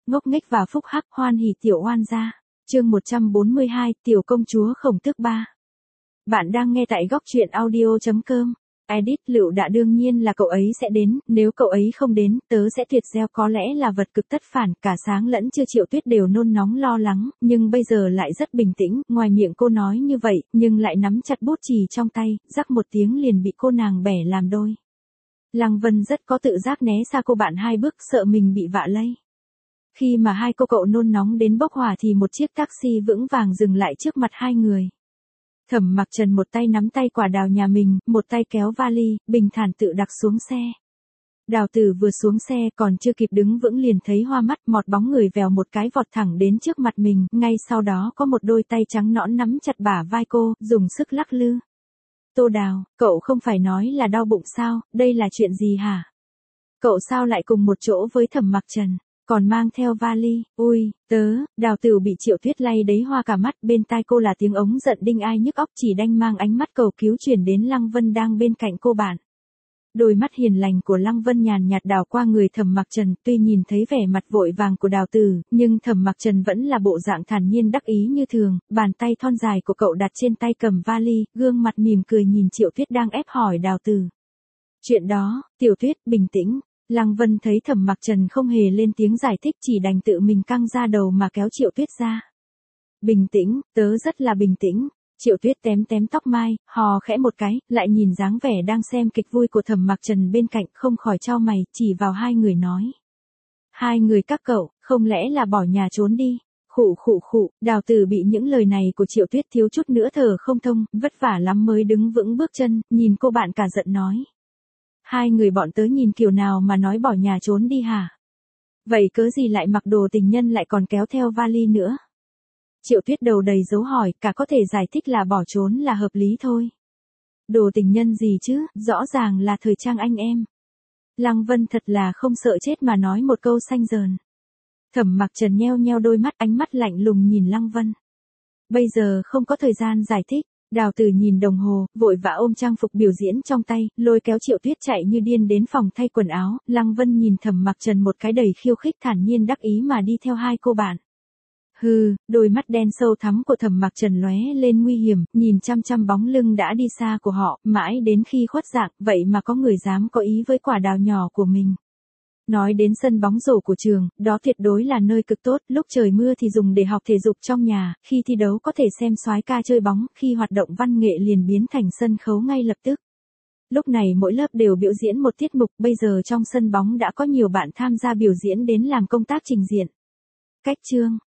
ngốc nghếch và phúc hắc, hoan hỉ tiểu oan gia. Chương 142, tiểu công chúa Khổng Tước 3. Bạn đang nghe tại góc truyện audio.com. Edit, Lựu Đạ đương nhiên là cậu ấy sẽ đến, nếu cậu ấy không đến, tớ sẽ tuyệt gieo. Có lẽ là vật cực tất phản, cả sáng lẫn trưa Triệu Tuyết đều nôn nóng lo lắng, nhưng bây giờ lại rất bình tĩnh, ngoài miệng cô nói như vậy, nhưng lại nắm chặt bút chì trong tay, rắc một tiếng liền bị cô nàng bẻ làm đôi. Lăng Vân rất có tự giác né xa cô bạn hai bước, sợ mình bị vạ lây. Khi mà hai cô cậu nôn nóng đến bốc hỏa thì một chiếc taxi vững vàng dừng lại trước mặt hai người. Thẩm Mặc Trần một tay nắm tay Quả Đào nhà mình, một tay kéo vali, bình thản tự đặt xuống xe. Đào Tử vừa xuống xe còn chưa kịp đứng vững liền thấy hoa mắt, mọt bóng người vèo một cái vọt thẳng đến trước mặt mình, ngay sau đó có một đôi tay trắng nõn nắm chặt bả vai cô, dùng sức lắc lư. Tô Đào, cậu không phải nói là đau bụng sao, đây là chuyện gì hả? Cậu sao lại cùng một chỗ với Thẩm Mặc Trần? Còn mang theo vali, ui, Đào Tử bị Triệu Tuyết lay đấy hoa cả mắt, bên tai cô là tiếng ống giận đinh ai nhức óc, chỉ đành mang ánh mắt cầu cứu chuyển đến Lăng Vân đang bên cạnh cô bạn. Đôi mắt hiền lành của Lăng Vân nhàn nhạt đảo qua người Thẩm Mặc Trần, tuy nhìn thấy vẻ mặt vội vàng của Đào Tử, nhưng Thẩm Mặc Trần vẫn là bộ dạng thản nhiên đắc ý như thường, bàn tay thon dài của cậu đặt trên tay cầm vali, gương mặt mỉm cười nhìn Triệu Tuyết đang ép hỏi Đào Tử. Chuyện đó, Tiểu Tuyết, bình tĩnh. Lăng Vân thấy Thẩm Mặc Trần không hề lên tiếng giải thích, chỉ đành tự mình căng ra đầu mà kéo Triệu Tuyết ra. Bình tĩnh, tớ rất là bình tĩnh. Triệu Tuyết tém tém tóc mai, hò khẽ một cái, lại nhìn dáng vẻ đang xem kịch vui của Thẩm Mặc Trần bên cạnh, không khỏi chau mày, chỉ vào hai người nói. Hai người các cậu, không lẽ là bỏ nhà trốn đi? Khụ khụ khụ, Đào Tử bị những lời này của Triệu Tuyết thiếu chút nữa thở không thông, vất vả lắm mới đứng vững bước chân, nhìn cô bạn cả giận nói. Hai người bọn tớ nhìn kiểu nào mà nói bỏ nhà trốn đi hả? Vậy cớ gì lại mặc đồ tình nhân lại còn kéo theo vali nữa? Triệu Tuyết đầu đầy dấu hỏi, cả có thể giải thích là bỏ trốn là hợp lý thôi. Đồ tình nhân gì chứ, rõ ràng là thời trang anh em. Lăng Vân thật là không sợ chết mà nói một câu xanh dờn. Thẩm Mặc Trần nheo nheo đôi mắt, ánh mắt lạnh lùng nhìn Lăng Vân. Bây giờ không có thời gian giải thích. Đào Tử nhìn đồng hồ, vội vã ôm trang phục biểu diễn trong tay, lôi kéo Triệu Tuyết chạy như điên đến phòng thay quần áo. Lăng Vân nhìn Thẩm Mặc Trần một cái đầy khiêu khích, thản nhiên đắc ý mà đi theo hai cô bạn. Hừ, đôi mắt đen sâu thắm của Thẩm Mặc Trần lóe lên nguy hiểm, nhìn chăm chăm bóng lưng đã đi xa của họ, mãi đến khi khuất dạng, vậy mà có người dám có ý với Quả Đào nhỏ của mình. Nói đến sân bóng rổ của trường, đó tuyệt đối là nơi cực tốt, lúc trời mưa thì dùng để học thể dục trong nhà, khi thi đấu có thể xem soái ca chơi bóng, khi hoạt động văn nghệ liền biến thành sân khấu ngay lập tức. Lúc này mỗi lớp đều biểu diễn một tiết mục, bây giờ trong sân bóng đã có nhiều bạn tham gia biểu diễn đến làm công tác trình diện. Cách chương,